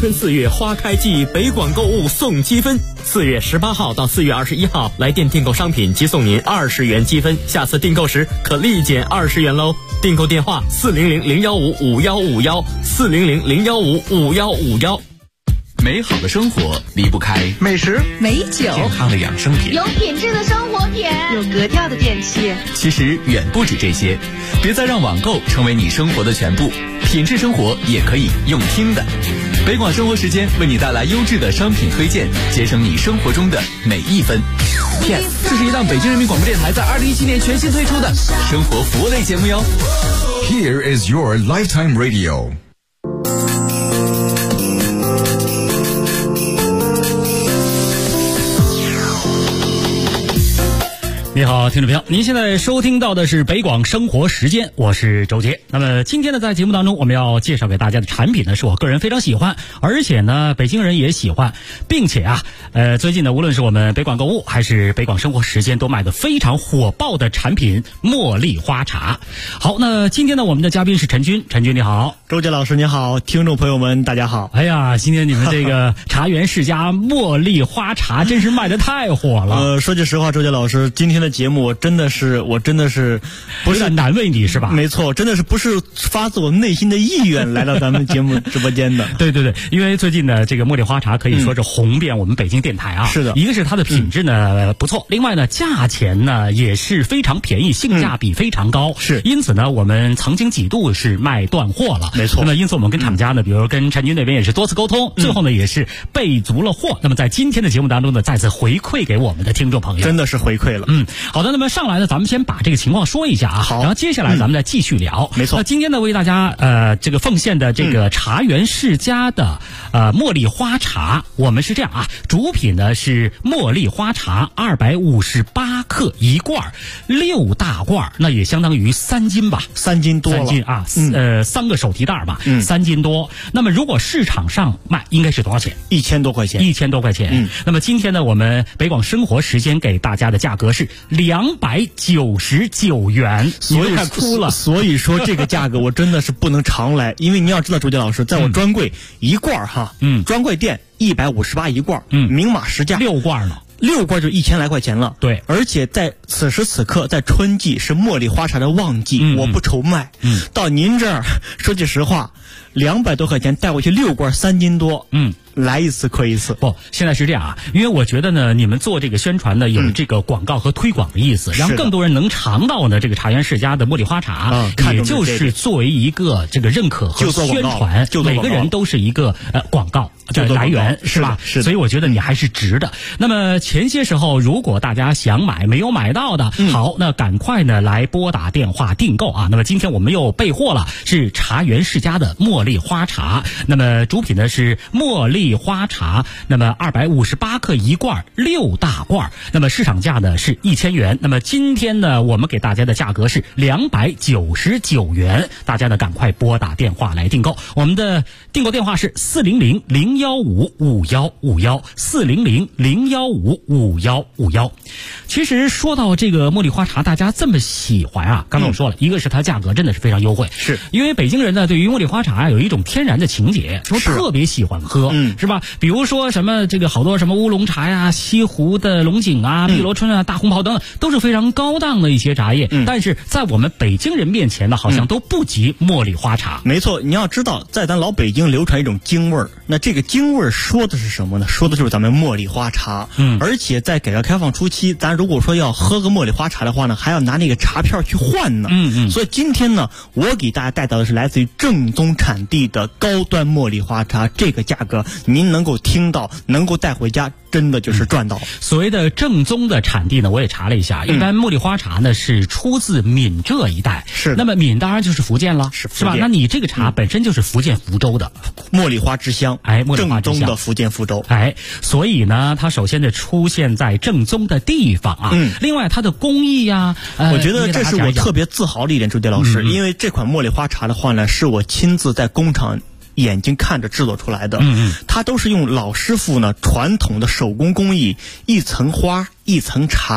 春4月花开季，北广购物送积分。4月18号到4月21号，来电订购商品即送您20元积分，下次订购时可立减20元喽。订购电话400-015-5151，400-015-5151。 美好的生活离不开美食、 美酒、 健康的养生品， 有品质的生活品， 有格调的电器。 其实远不止这些，别再让网购成为你生活的全部，品质生活也可以用听的。北广生活时间为你带来优质的商品推荐，节省你生活中的每一分。Yes， 这是一档北京人民广播电台在2017年全新推出的生活服务类节目哟。 Here is your lifetime radio。 你好，听众朋友，您现在收听到的是北广生活时间，我是周杰。那么今天呢，在节目当中我们要介绍给大家的产品呢，是我个人非常喜欢，而且呢北京人也喜欢，并且最近呢，无论是我们北广购物还是北广生活时间都卖得非常火爆的产品茉莉花茶。好，那今天呢，我们的嘉宾是陈军，陈军你好。 周杰老师你好，听众朋友们大家好。 哎呀，今天你们这个茶园世家茉莉花茶真是卖得太火了。 说句实话，周杰老师，今天的节目我真的是不是难为你是吧？ 没错，真的是不是发自我内心的意愿来到咱们节目直播间的。 对对对，因为最近呢，这个茉莉花茶可以说是红遍我们北京电台啊。 是的， 一个是它的品质呢不错，另外呢价钱呢也是非常便宜，性价比非常高。 是， 因此呢我们曾经几度是卖断货了。 没错。 那么因此我们跟厂家呢，比如跟陈军那边也是多次沟通，最后呢也是备足了货。那么在今天的节目当中呢，再次回馈给我们的听众朋友。 真的是回馈了。 好的，那么上来呢，咱们先把这个情况说一下啊。 好。 然后接下来咱们再继续聊。 没错。 那今天呢，为大家这个奉献的这个茶园世家的茉莉花茶，我们是这样啊，主品呢是茉莉花茶258克一罐，6大罐，那也相当于3斤吧 ，3斤多了 ，3斤啊，3个手提袋吧，3斤多。那么如果市场上卖应该是多少钱 ？1000多块钱。 1000多块钱。那么今天呢，我们北广生活时间给大家的价格是299元， 所以快哭了。 所以说这个价格我真的是不能常来，因为你要知道，周杰老师，在我专柜一罐专柜店158一罐，明码实价 ，6罐呢 ，6罐就1000来块钱了。 对， 而且在此时此刻，在春季是茉莉花茶的旺季，我不愁卖。到您这儿，说句实话，200多块钱带回去6罐3斤多，来一次亏一次。 不，现在是这样啊，因为我觉得呢，你们做这个宣传呢，有这个广告和推广的意思，让更多人能尝到呢这个茶园世家的茉莉花茶，也就是作为一个这个认可和宣传，每个人都是一个广告的来源，是吧？ 是。 所以我觉得你还是值的。那么前些时候，如果大家想买没有买到的，好，那赶快呢来拨打电话订购啊。那么今天我们又备货了，是茶园世家的茉莉花茶。那么主品呢是茉莉花茶，那么258克一罐，6大罐，那么市场价呢是1000元。那么今天呢，我们给大家的价格是299元，大家呢赶快拨打电话来订购。我们的订购电话是400-015-5151，400-015-5151。其实说到这个茉莉花茶，大家这么喜欢啊，刚才我说了，一个是它价格真的是非常优惠， 是因为北京人呢对于茉莉花茶有一种天然的情结，说特别喜欢喝，是吧？比如说什么这个好多什么乌龙茶呀、西湖的龙井啊、碧螺春啊、大红袍等等，都是非常高档的一些茶叶，但是在我们北京人面前呢，好像都不及茉莉花茶。 没错，你要知道，在咱老北京流传一种京味儿，那这个京味儿说的是什么呢？说的就是咱们茉莉花茶。而且在改革开放初期，咱如果说要喝个茉莉花茶的话呢，还要拿那个茶片去换呢。所以今天呢，我给大家带到的是来自于正宗产地的高端茉莉花茶，这个价格您能够听到，能够带回家，真的就是赚到。 所谓的正宗的产地呢，我也查了一下，一般茉莉花茶呢是出自闽浙一带， 是。 那么闽当然就是福建了，是吧？那你这个茶本身就是福建福州的茉莉花之乡， 茉莉花之乡， 正宗的福建福州， 所以呢，它首先的出现在正宗的地方啊。另外它的工艺呀， 我觉得这是我特别自豪的一点，周杰老师，因为这款茉莉花茶的话呢，是我亲自在工厂眼睛看着制作出来的。它都是用老师傅呢传统的手工工艺，一层花一层茶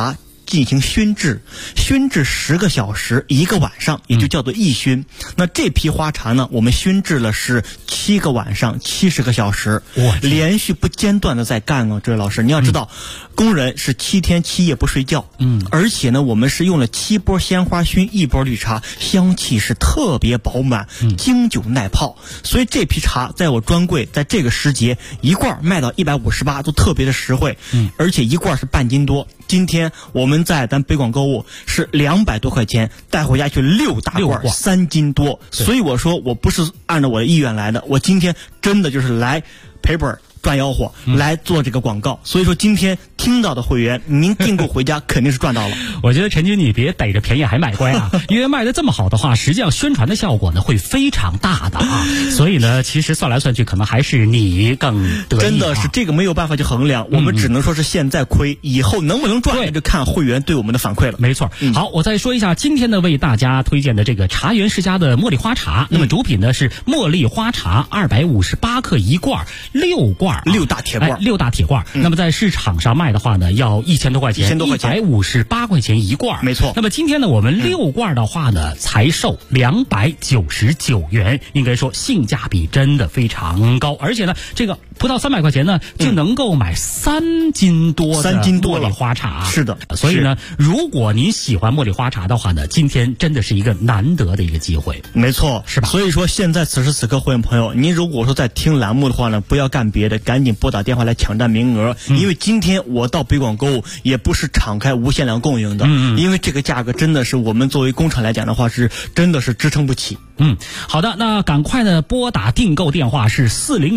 进行熏制，熏制10个小时1个晚上，也就叫做一熏。那这批花茶呢，我们熏制了是7个晚上70个小时，连续不间断的在干啊。这位老师，你要知道，工人是7天7夜不睡觉，而且呢，我们是用了7波鲜花熏1波绿茶，香气是特别饱满，经久耐泡。所以这批茶在我专柜在这个时节一罐卖到158，都特别的实惠，而且一罐是半斤多。今天我们在咱北广购物是200多块钱带回家去6大罐3斤多，所以我说我不是按照我的意愿来的，我今天真的就是来赔本赚吆喝来做这个广告，所以说今天听到的会员，您订购回家肯定是赚到了。 我觉得陈军你别逮着便宜还卖乖啊，因为卖的这么好的话，实际上宣传的效果呢会非常大的啊。所以呢，其实算来算去，可能还是你更得意。 真的是这个没有办法去衡量，我们只能说是现在亏，以后能不能赚，就看会员对我们的反馈了。 没错。好，我再说一下今天呢为大家推荐的这个茶园世家的茉莉花茶，那么主品呢是茉莉花茶258克一罐，6罐。 6大铁罐 ，6大铁罐。那么在市场上卖的话呢，要1000多块钱，158块钱一罐， 没错。 那么今天呢，我们6罐的话呢，才售299元，应该说性价比真的非常高，而且呢，这个不到300块钱呢，就能够买3斤多的茉莉花茶。 是的， 所以呢，如果您喜欢茉莉花茶的话呢，今天真的是一个难得的一个机会。 没错， 是吧？ 所以说现在此时此刻，会员朋友，您如果说在听栏目的话呢，不要干别的，赶紧拨打电话来抢占名额，因为今天我到北广购物也不是敞开无限量供应的，因为这个价格真的是我们作为工厂来讲的话，是真的是支撑不起。 好的，那赶快呢拨打订购电话是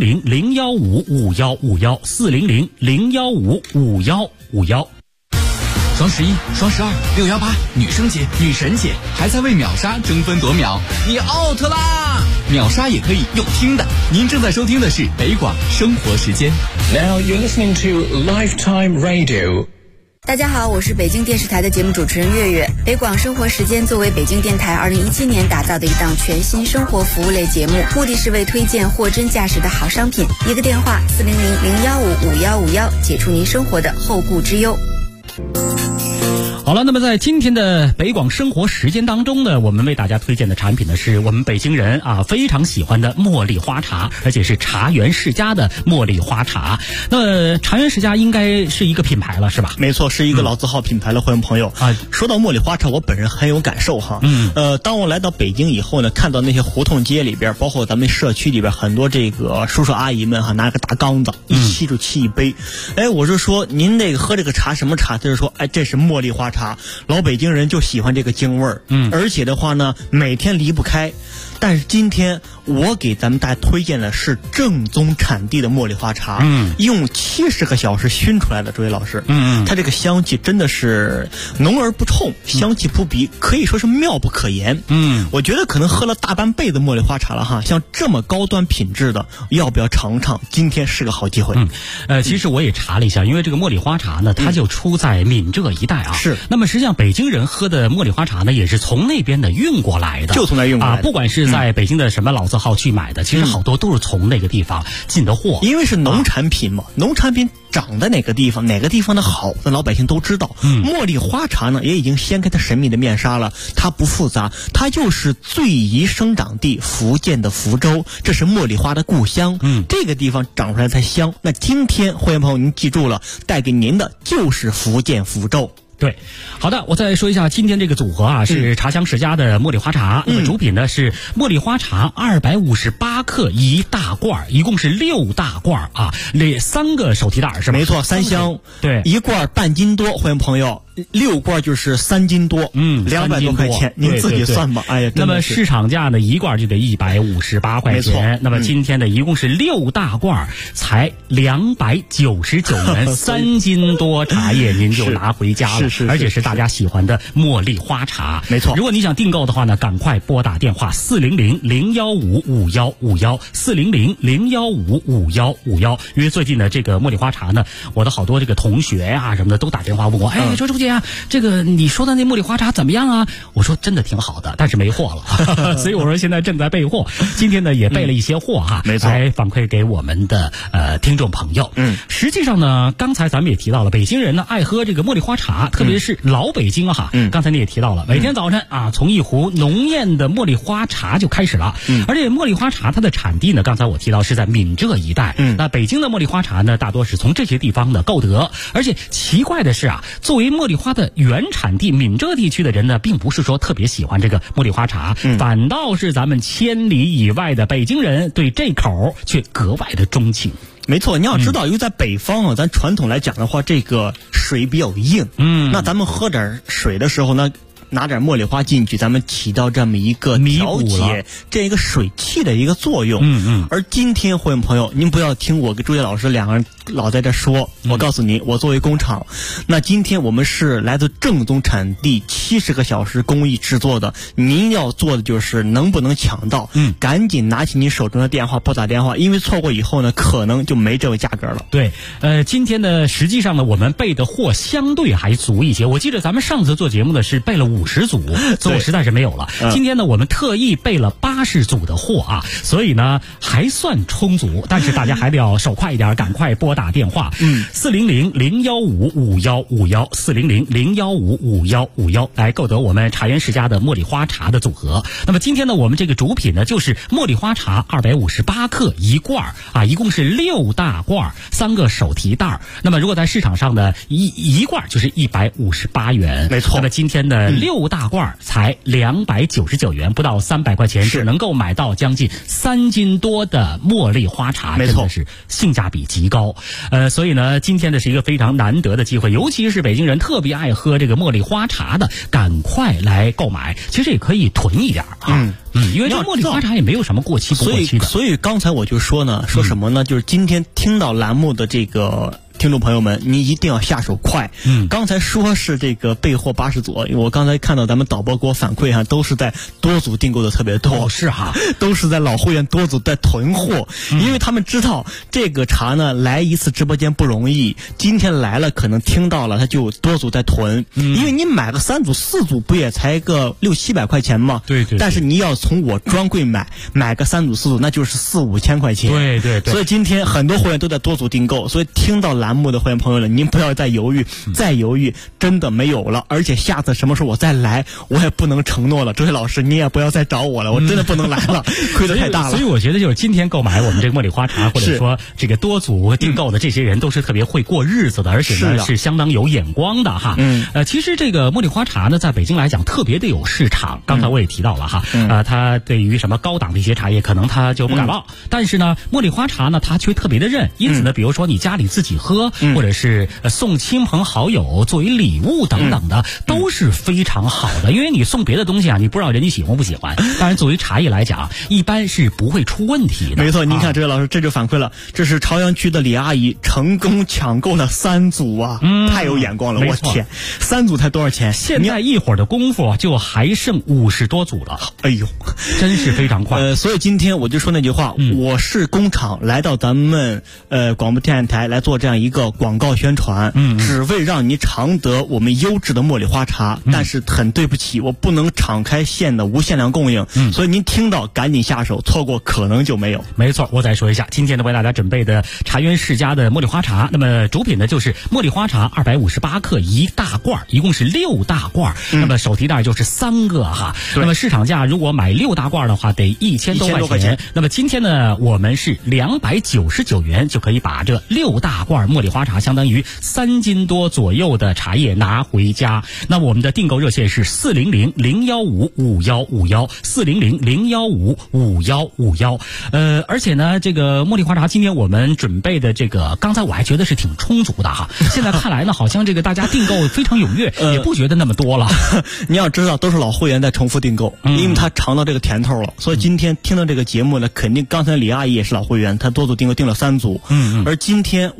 400-015-5151，400-015-5151。 双11、双12、618，女生节、女神节，还在为秒杀争分夺秒，你 out 啦！秒杀也可以用听的。您正在收听的是北广生活时间。 Now you're listening to Lifetime Radio。 大家好，我是北京电视台的节目主持人月月。北广生活时间作为北京电台2017年打造的一档全新生活服务类节目，目的是为推荐货真价实的好商品。一个电话400-015-5151，解除您生活的后顾之忧。 好了，那么在今天的北广生活时间当中呢，我们为大家推荐的产品呢，是我们北京人非常喜欢的茉莉花茶，而且是茶园世家的茉莉花茶。那茶园世家应该是一个品牌了，是吧？ 没错，是一个老字号品牌了，会员朋友说到茉莉花茶，我本人很有感受哈。当我来到北京以后呢，看到那些胡同街里边，包括咱们社区里边很多这个叔叔阿姨们拿个大缸子，一沏就沏一杯。我就说您那个喝这个茶什么茶？就是说，这是茉莉花茶。老北京人就喜欢这个京味儿，而且的话呢，每天离不开。但是今天我给咱们大家推荐的是正宗产地的茉莉花茶，用70个小时熏出来的，这位老师，它这个香气真的是浓而不冲，香气扑鼻，可以说是妙不可言。我觉得可能喝了大半辈子茉莉花茶了哈，像这么高端品质的，要不要尝尝？今天是个好机会。 其实我也查了一下，因为这个茉莉花茶呢，它就出在闽浙一带啊。 是。 那么实际上北京人喝的茉莉花茶呢，也是从那边的运过来的， 就从那运过来的。 不管是在北京的什么老字号去买的，其实好多都是从那个地方进的货， 因为是农产品嘛，农产品长在哪个地方，哪个地方的好，那老百姓都知道。茉莉花茶呢，也已经掀开它神秘的面纱了，它不复杂，它就是最宜生长地福建的福州，这是茉莉花的故乡。这个地方长出来才香。那今天会员朋友您记住了，带给您的就是福建福州。 对，好的，我再说一下今天这个组合是茶香世家的茉莉花茶，那么主品呢是茉莉花茶258克一大罐，一共是6大罐那3个手提袋是吧？ 没错，3箱， 对， 一罐半斤多，会员朋友。6罐就是3斤多，200多块钱，您自己算吧。哎呀， 那么市场价呢，一罐就得158块钱。那么今天的一共是6大罐，才299元，3斤多茶叶您就拿回家了，而且是大家喜欢的茉莉花茶。 没错， 如果你想订购的话呢，赶快拨打电话400-015-5151，400-015-5151。因为最近的这个茉莉花茶呢，我的好多这个同学什么的都打电话问我，周姐呀，这个你说的那茉莉花茶怎么样啊？我说真的挺好的，但是没货了，所以我说现在正在备货。今天呢也备了一些货哈， 没错， 来反馈给我们的听众朋友。实际上呢，刚才咱们也提到了，北京人呢爱喝这个茉莉花茶，特别是老北京哈。刚才你也提到了，每天早晨啊，从一壶浓艳的茉莉花茶就开始了。而且茉莉花茶它的产地呢，刚才我提到是在闽浙一带。那北京的茉莉花茶呢，大多是从这些地方的购得。而且奇怪的是啊，作为茉莉花的原产地闽浙地区的人呢，并不是说特别喜欢这个茉莉花茶，反倒是咱们千里以外的北京人对这口却格外的钟情。 没错，你要知道，因为在北方啊，咱传统来讲的话，这个水比较硬，那咱们喝点水的时候呢，拿点茉莉花进去，咱们起到这么一个调节这一个水气的一个作用。而今天会员朋友，您不要听我跟朱叶老师两个人老在这说，我告诉你，我作为工厂，那今天我们是来自正宗产地70个小时工艺制作的，您要做的就是能不能抢到，赶紧拿起你手中的电话拨打电话，因为错过以后呢，可能就没这个价格了。 对，今天呢，实际上呢，我们备的货相对还足一些。我记得咱们上次做节目呢是备了50组，最后实在是没有了。今天呢，我们特意备了80组的货啊，所以呢还算充足，但是大家还得要手快一点，赶快拨打电话400-015-5151，400-015-5151来购得我们茶园世家的茉莉花茶的组合。那么今天呢，我们这个主品呢就是茉莉花茶258克一罐啊，一共是6大罐，3个手提袋。那么如果在市场上呢，一罐就是158元， 没错。 那么今天的6大罐才299元，不到300块钱，只能够买到将近3斤多的茉莉花茶， 没错， 真的是性价比极高。所以呢，今天的是一个非常难得的机会，尤其是北京人特别爱喝这个茉莉花茶的，赶快来购买。其实也可以囤一点啊，因为这茉莉花茶也没有什么过期不过期的。 所以刚才我就说呢，说什么呢？就是今天听到栏目的这个听众朋友们，你一定要下手快。刚才说是这个备货80组，因为我刚才看到咱们导播给我反馈哈，都是在多组订购的特别多。 是哈， 都是在老会员多组在囤货，因为他们知道这个茶呢来一次直播间不容易，今天来了可能听到了，他就多组在囤。因为你买个3组4组不也才个600-700块钱吗？ 对。 但是你要从我专柜买个3组4组，那就是4-5千块钱。 对。 所以今天很多会员都在多组订购，所以听到栏目的会员朋友了，您不要再犹豫，再犹豫真的没有了。而且下次什么时候我再来，我也不能承诺了。周伟老师，你也不要再找我了，我真的不能来了，亏得太大了。 所以我觉得就是今天购买我们这个茉莉花茶，或者说这个多组订购的这些人，都是特别会过日子的，而且呢是相当有眼光的哈。其实这个茉莉花茶呢，在北京来讲特别的有市场。刚才我也提到了哈，它对于什么高档的一些茶叶，可能它就不感冒，但是呢，茉莉花茶呢，它却特别的认。因此呢，比如说你家里自己喝，或者是送亲朋好友作为礼物等等的，都是非常好的。因为你送别的东西啊，你不知道人家喜欢不喜欢。当然，作为茶叶来讲，一般是不会出问题的。 没错，您看这位老师这就反馈了，这是朝阳区的李阿姨成功抢购了3组啊，太有眼光了，我天，3组才多少钱？ 现在一会儿的功夫就还剩50多组了， 哎呦， 真是非常快。 所以今天我就说那句话，我是工厂来到咱们广播电台来做这样一个广告宣传，只为让你尝得我们优质的茉莉花茶。但是很对不起，我不能敞开线的无限量供应，所以您听到赶紧下手，错过可能就没有。 没错，我再说一下，今天呢为大家准备的茶园世家的茉莉花茶，那么主品呢就是茉莉花茶258克一大罐，一共是6大罐，那么手提袋就是3个哈。那么市场价如果买6大罐的话，得1000多块钱。那么今天呢，我们是299元就可以把这6大罐茉莉花茶，相当于3斤多左右的茶叶拿回家。那我们的订购热线是400-015-5151，400-015-5151。而且呢，这个茉莉花茶今天我们准备的这个，刚才我还觉得是挺充足的哈，现在看来呢，好像这个大家订购非常踊跃，也不觉得那么多了。 你要知道，都是老会员在重复订购，因为他尝到这个甜头了，所以今天听到这个节目呢，肯定刚才李阿姨也是老会员，她多组订购订了3组，而今天我还是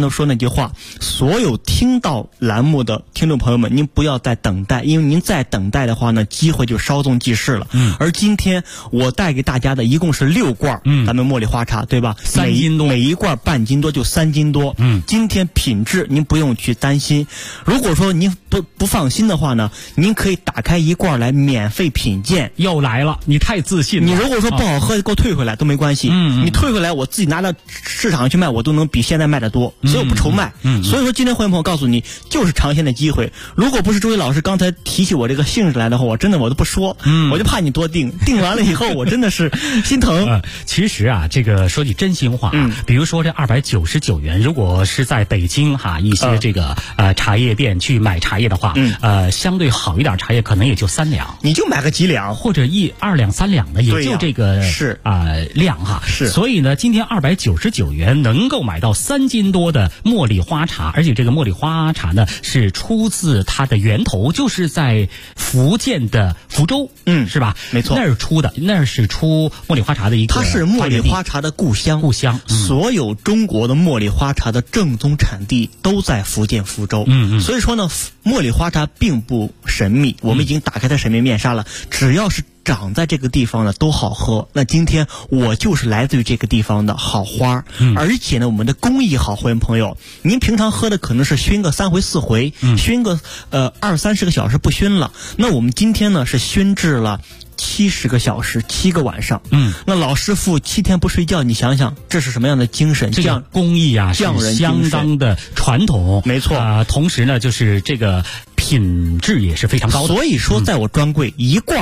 说那句话，所有听到栏目的听众朋友们，您不要再等待，因为您再等待的话呢，机会就稍纵即逝了。而今天我带给大家的一共是6罐，咱们茉莉花茶，对吧？3斤多，每一罐半斤多，就3斤多。今天品质您不用去担心。如果说您不放心的话呢，您可以打开一罐来免费品鉴。 又来了，你太自信了。 你如果说不好喝，给我退回来都没关系。你退回来，我自己拿到市场上去卖，我都能比现在卖的多，所以我不愁卖。所以说今天会员朋友告诉你，就是尝鲜的机会。如果不是周伟老师刚才提起我这个性质来的话，我真的我都不说，我就怕你多订完了以后，我真的是心疼。 其实啊，这个说句真心话，比如说这299元，如果是在北京一些这个茶叶店去买茶叶的话，相对好一点茶叶可能也就3两， 你就买个几两， 或者2两3两的，也就这个是量哈。 是， 所以呢，今天299元能够买到3斤多的茉莉花茶，而且这个茉莉花茶呢是出自它的源头，就是在福建的福州，是吧？ 没错， 那是出茉莉花茶的一个， 它是茉莉花茶的故乡。所有中国的茉莉花茶的正宗产地都在福建福州。所以说呢，茉莉花茶并不神秘，我们已经打开它神秘面纱了。只要是长在这个地方的都好喝。那今天我就是来自于这个地方的好花，而且呢，我们的工艺好，会员朋友，您平常喝的可能是熏个3回4回，熏个20-30个小时不熏了。那我们今天呢是熏制了70个小时，7个晚上。那老师傅7天不睡觉，你想想这是什么样的匠人？ 这个工艺啊是相当的传统， 没错。 同时呢，就是这个品质也是非常高的。 所以说，在我专柜一罐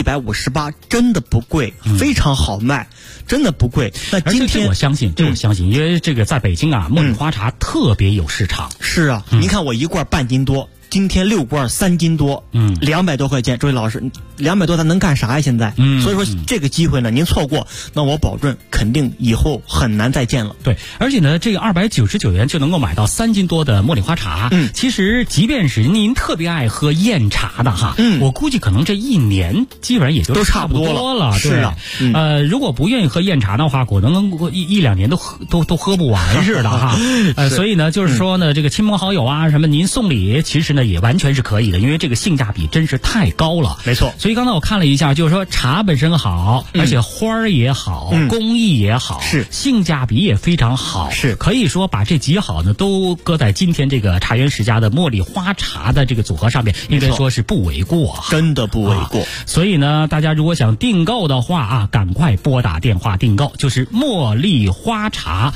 158真的不贵，非常好卖，真的不贵。那今天我相信，因为这个在北京啊，茉莉花茶特别有市场。 是啊，您看我一罐半斤多。今天6罐3斤多，200多块钱，周伟老师，200多咱能干啥呀？现在，所以说这个机会呢，您错过，那我保证肯定以后很难再见了。 对，而且呢，这个299元就能够买到3斤多的茉莉花茶。其实即便是您特别爱喝燕茶的哈，我估计可能这一年基本上也就差不多了。 是啊， 如果不愿意喝燕茶的话，可能一两年都喝不完似的哈。所以呢，就是说呢，这个亲朋好友啊什么，您送礼其实呢也完全是可以的，因为这个性价比真是太高了。 没错。 所以刚才我看了一下，就是说茶本身好，而且花儿也好，工艺也好， 是性价比也非常好， 是可以说把这几好呢都搁在今天这个茶园世家的茉莉花茶的这个组合上面，应该说是不为过， 真的不为过。 所以呢，大家如果想订购的话啊，赶快拨打电话订购，就是茉莉花茶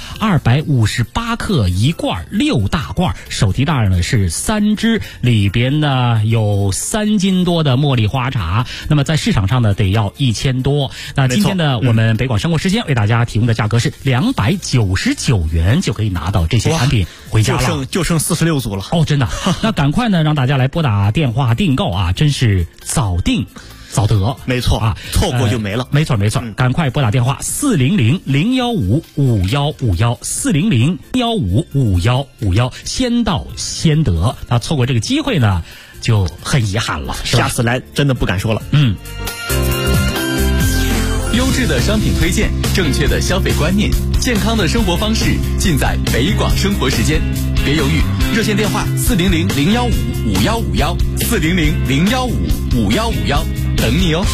258克1罐，6大罐，手提袋呢是3只，里边呢有3斤多的茉莉花茶，那么在市场上呢得要1000多。那今天呢，我们北广生活时间为大家提供的价格是299元，就可以拿到这些产品回家了。 就剩46组了哦，真的。那赶快呢，让大家来拨打电话订购啊，真是早订早得。 没错啊，错过就没了。 没错，赶快拨打电话400-015-5151，400-015-5151，先到先得。那错过这个机会呢，就很遗憾了。 下次来真的不敢说了。 优质的商品推荐，正确的消费观念，健康的生活方式，尽在北广生活时间。别犹豫，热线电话400-015-5151，400-015-5151，等你哦。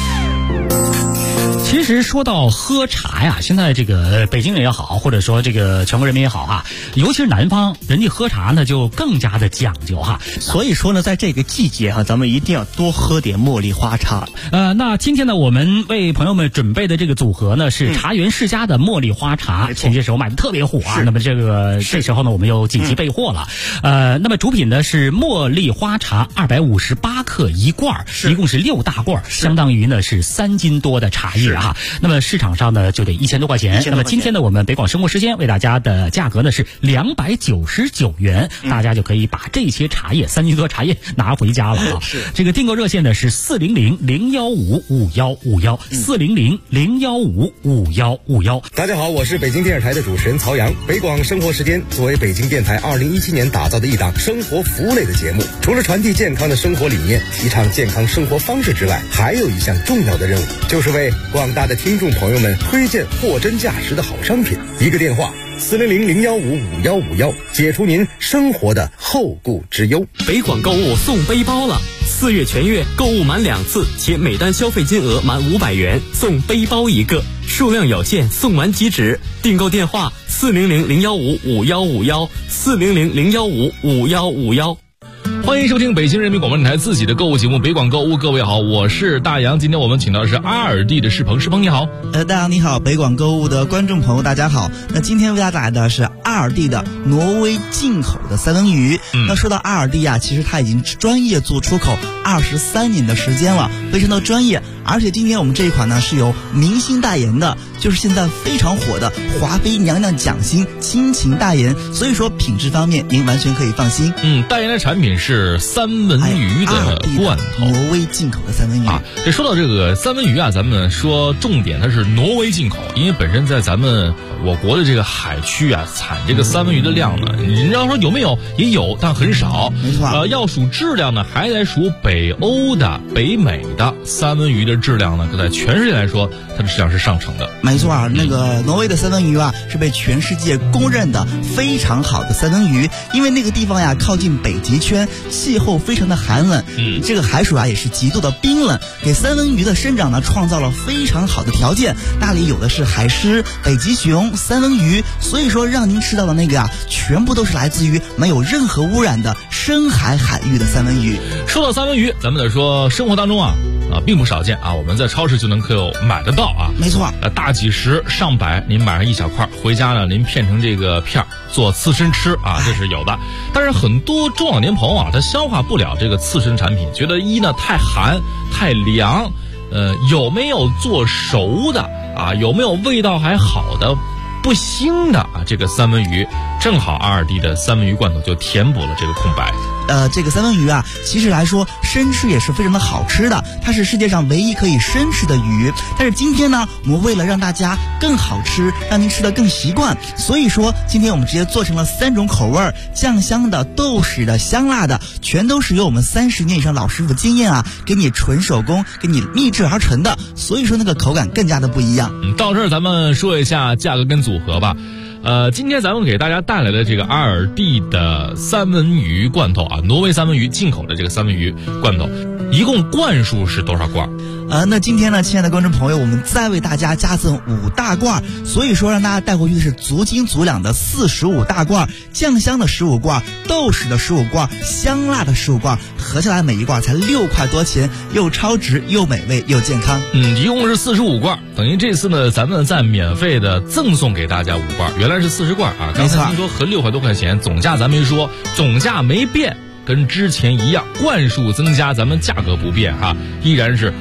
其实说到喝茶呀，现在这个北京人也好，或者说这个全国人民也好啊，尤其是南方，人家喝茶呢就更加的讲究哈。 所以说呢，在这个季节哈，咱们一定要多喝点茉莉花茶。 那今天呢，我们为朋友们准备的这个组合呢是茶园世家的茉莉花茶，前些时候卖的特别火啊。那么这时候呢，我们又紧急备货了。那么主品呢是茉莉花茶258克1罐，一共是6大罐，相当于呢是3斤多的茶叶。那么市场上呢就得1000多块钱。那么今天呢，我们北广生活时间为大家的价格呢是299元，大家就可以把这些茶叶3斤多茶叶拿回家了啊。这个订购热线呢是400-015-5151，400-015-5151。 大家好，我是北京电视台的主持人曹阳。北广生活时间作为北京电台2017年打造的一档生活服务类的节目，除了传递健康的生活理念，提倡健康生活方式之外，还有一项重要的任务，就是为广大的听众朋友们推荐货真价实的好商品。一个电话 400-015-5151，解除您生活的后顾之忧。 北广购物送背包了，4月全月购物满2次且每单消费金额满500元送背包1个，数量有限，送完即止。订购电话400-015-5151，400-015-5151。 欢迎收听北京人民广播电台自己的购物节目《北广购物》，各位好，我是大杨。今天我们请到的是阿尔蒂的世鹏，世鹏你好。 大杨你好，北广购物的观众朋友大家好。那今天为大家带来的是阿尔蒂的挪威进口的三文鱼。那说到阿尔蒂啊，其实它已经专业做出口23年的时间了，非常的专业。而且今天我们这一款呢是由明星代言的，就是现在非常火的华妃娘娘奖星亲情代言，所以说品质方面您完全可以放心。 代言的产品是三文鱼的罐头， 挪威进口的三文鱼啊。这说到这个三文鱼啊，咱们说重点它是挪威进口，因为本身在咱们我国的这个海区啊，产这个三文鱼的量呢，你要说有没有也有，但很少。 没错。 要数质量呢，还得数北欧的、北美的三文鱼的质量呢，在全世界来说，它的质量是上乘的。 没错啊，那个挪威的三文鱼啊，是被全世界公认的非常好的三文鱼，因为那个地方呀靠近北极圈，气候非常的寒冷，这个海水啊也是极度的冰冷，给三文鱼的生长呢创造了非常好的条件。那里有的是海狮、北极熊、三文鱼，所以说让您吃到的那个啊，全部都是来自于没有任何污染的深海海域的三文鱼。 说到三文鱼，咱们得说生活当中啊并不少见啊，我们在超市就能够买得到啊。 没错， 大几十上百，您买上一小块回家呢，您片成这个片做刺身吃啊，这是有的。但是很多中老年朋友啊，他消化不了这个刺身产品，觉得一呢太寒太凉，有没有做熟的啊？有没有味道还好的不腥的啊？这个三文鱼正好阿尔蒂的三文鱼罐头就填补了这个空白。 这个三文鱼啊，其实来说生吃也是非常的好吃的，它是世界上唯一可以生吃的鱼。但是今天呢，我们为了让大家更好吃，让您吃得更习惯，所以说今天我们直接做成了3种口味，酱香的、豆豉的、香辣的，全都是由我们30年以上老师傅经验啊，给你纯手工，给你秘制而成的，所以说那个口感更加的不一样。 到这儿咱们说一下价格跟组合吧。今天咱们给大家带来的这个阿尔蒂的三文鱼罐头啊，挪威三文鱼进口的这个三文鱼罐头，一共罐数是多少罐？ 那今天呢，亲爱的观众朋友，我们再为大家加赠5大罐，所以说让大家带回去的是足斤足两的45大罐，酱香的15罐，豆豉的15罐，香辣的15罐，合下来每一罐才6块多钱，又超值又美味又健康。 一共是45罐，等于这次呢，咱们再免费的赠送给大家5罐，原来是40罐啊。刚才听说合6块多块钱，总价咱没说，总价没变。跟之前一样，罐数增加，咱们价格不变哈，依然是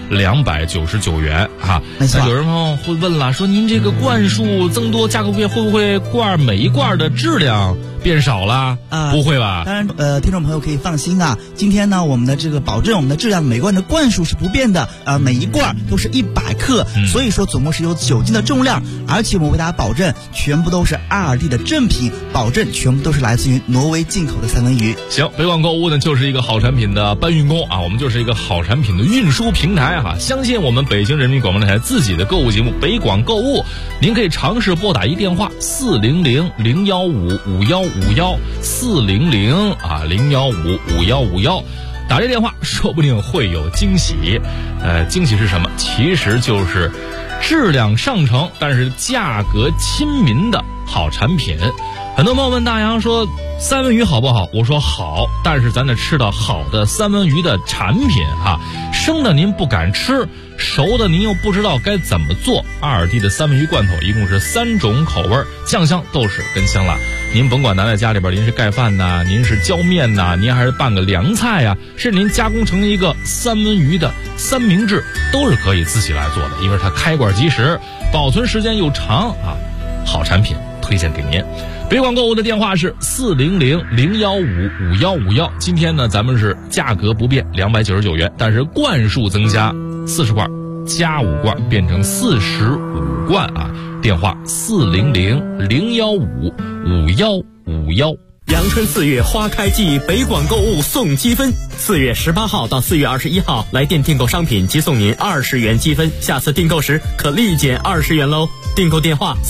299元哈。那有人朋友会问了，说您这个罐数增多，价格不变，会不会每一罐的质量变少了？不会吧？ 当然，听众朋友可以放心啊。今天呢，我们的这个保证我们的质量，每罐的罐数是不变的，每一罐都是100克，所以说总共是有9斤的重量，而且我们为大家保证，全部都是阿尔蒂的正品，保证全部都是来自于挪威进口的三文鱼。 行，北广购物呢就是一个好产品的搬运工啊，我们就是一个好产品的运输平台哈。相信我们北京人民广播电台自己的购物节目北广购物，您可以尝试拨打一电话400-015-5151，400-015-5151，打这电话说不定会有惊喜。惊喜是什么？其实就是质量上乘，但是价格亲民的好产品。很多朋友问大杨说三文鱼好不好？我说好，但是咱得吃到好的三文鱼的产品哈。生的您不敢吃，熟的您又不知道该怎么做。阿尔蒂的三文鱼罐头一共是3种口味，酱香、豆豉跟香辣。您甭管拿在家里边，您是盖饭呐，您是浇面呐，您还是拌个凉菜呀，甚至您加工成一个三文鱼的三明治，都是可以自己来做的，因为它开罐即食，保存时间又长啊。好产品推荐给您。北广购物的电话是400-015-5151。今天呢，咱们是价格不变299元，但是罐数增加40罐，加5罐变成45罐啊。电话400-015-5151。 阳春4月花开季，北广购物送积分。4月18号到4月21号来电订购商品即送您20元积分，下次订购时可立减20元喽。 订购电话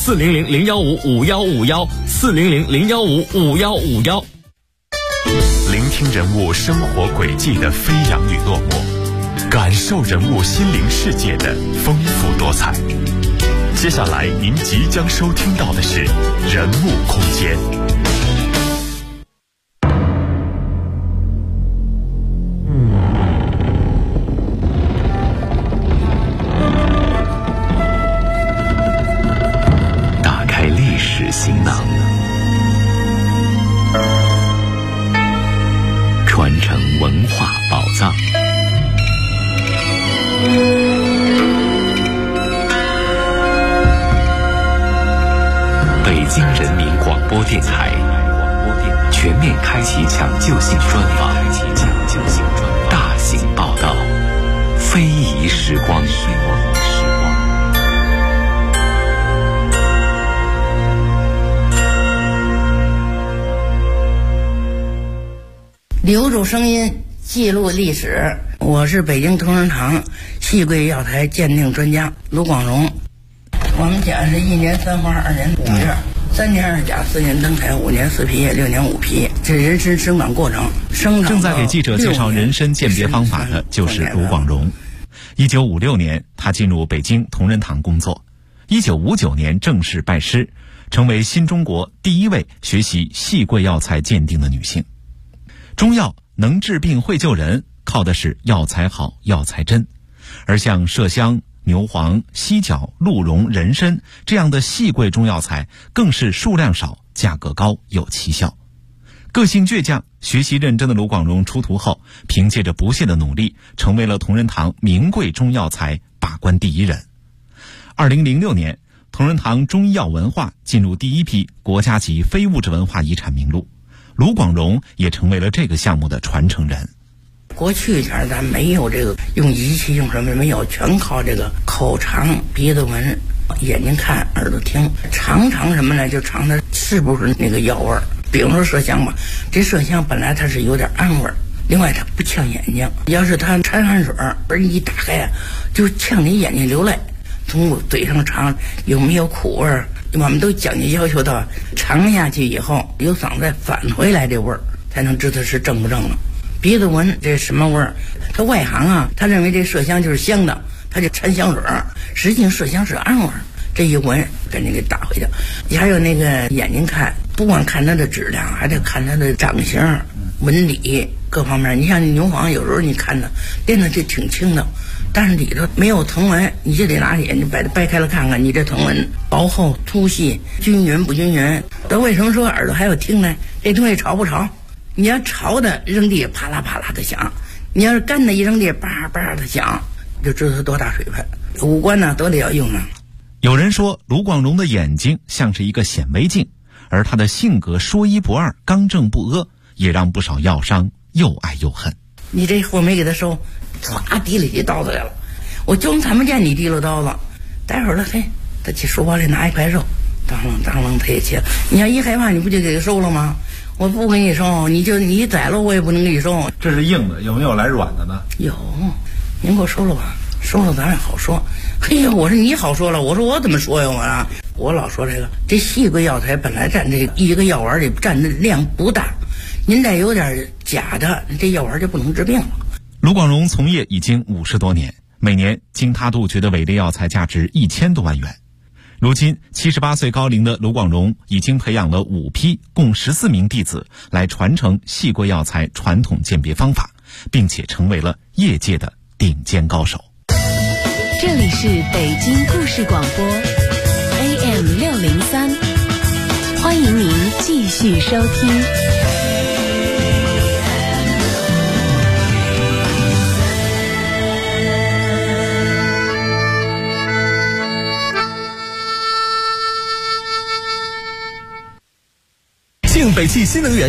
400-015-5151，400-015-5151。 聆听人物生活轨迹的飞扬与落寞，感受人物心灵世界的丰富多彩。接下来您即将收听到的是人物空间。 打开历史行囊，传承文化宝藏。北京人民广播电台全面开启抢救性专访，大型报道，非遗时光。 留住声音，记录历史。我是北京同仁堂戏柜药材鉴定专家卢广荣。我们家是1年3花2年5月，3年2甲4年登台5年4批6年5批，这人参生长过程。 正在给记者介绍人参鉴别方法的就是卢广荣。1956年，他进入北京同仁堂工作。1959年正式拜师，成为新中国第一位学习戏柜药材鉴定的女性。中药能治病会救人，靠的是药材好、药材真。而像麝香、牛黄、犀角、鹿茸、人参这样的细贵中药材，更是数量少、价格高、有奇效。个性倔强、学习认真的卢广荣出徒后，凭借着不懈的努力，成为了同仁堂名贵中药材把关第一人。2006年，同仁堂中医药文化进入第一批国家级非物质文化遗产名录，卢广荣也成为了这个项目的传承人。 过去前咱没有这个用仪器用什么没有，全靠这个口尝、鼻子闻、眼睛看、耳朵听，尝什么呢？就尝它是不是那个药味儿。比如说麝香吧，这麝香本来它是有点氨味儿，另外它不呛眼睛。要是它掺汗水儿一打开就呛你眼睛流泪。从嘴上尝有没有苦味儿，我们都讲究要求到尝下去以后有嗓子返回来这味儿，才能知道是正不正了。鼻子闻这什么味儿？他外行他认为这麝香就是香的，他就掺香水儿，实际上麝香是氨味儿。这一闻赶紧给打回去。你还有那个眼睛看，不光看它的质量，还得看它的长形、纹理各方面。你像牛黄，有时候你看它练的就挺轻的，但是里头没有藤纹，你就得拿眼睛把它掰开了看看，你这藤纹薄厚、粗细、均匀不均匀。那为什么说耳朵还要听呢？这东西潮不潮？你要潮的扔地啪啦啪啦的响，你要是干的一扔地叭叭的响，就知道它多大水分。五官呢都得要用啊。 有人说卢广荣的眼睛像是一个显微镜，而他的性格说一不二、刚正不阿，也让不少药商又爱又恨。 你这货没给他收，唰提了起刀子来了，我就看不见你提了刀子。待会儿了，嘿，他去书包里拿一块肉，当啷当啷他也切。你要一害怕，你不就给他收了吗？我不给你收，你宰了我也不能给你收。 这是硬的，有没有来软的呢？ 有，您给我收了吧，收了咱也好说。嘿呀，我说你好说了，我说我怎么说呀？我老说这细贵药材本来占这一个药丸里占的量不大，您再有点假的，这药丸就不能治病了。 卢广荣从业已经50多年，每年经他杜绝的伪劣药材价值1000多万元。如今78岁高龄的卢广荣已经培养了5批共14名弟子来传承细贵药材传统鉴别方法，并且成为了业界的顶尖高手。 这里是北京故事广播 AM603，欢迎您继续收听。 庆北汽新能源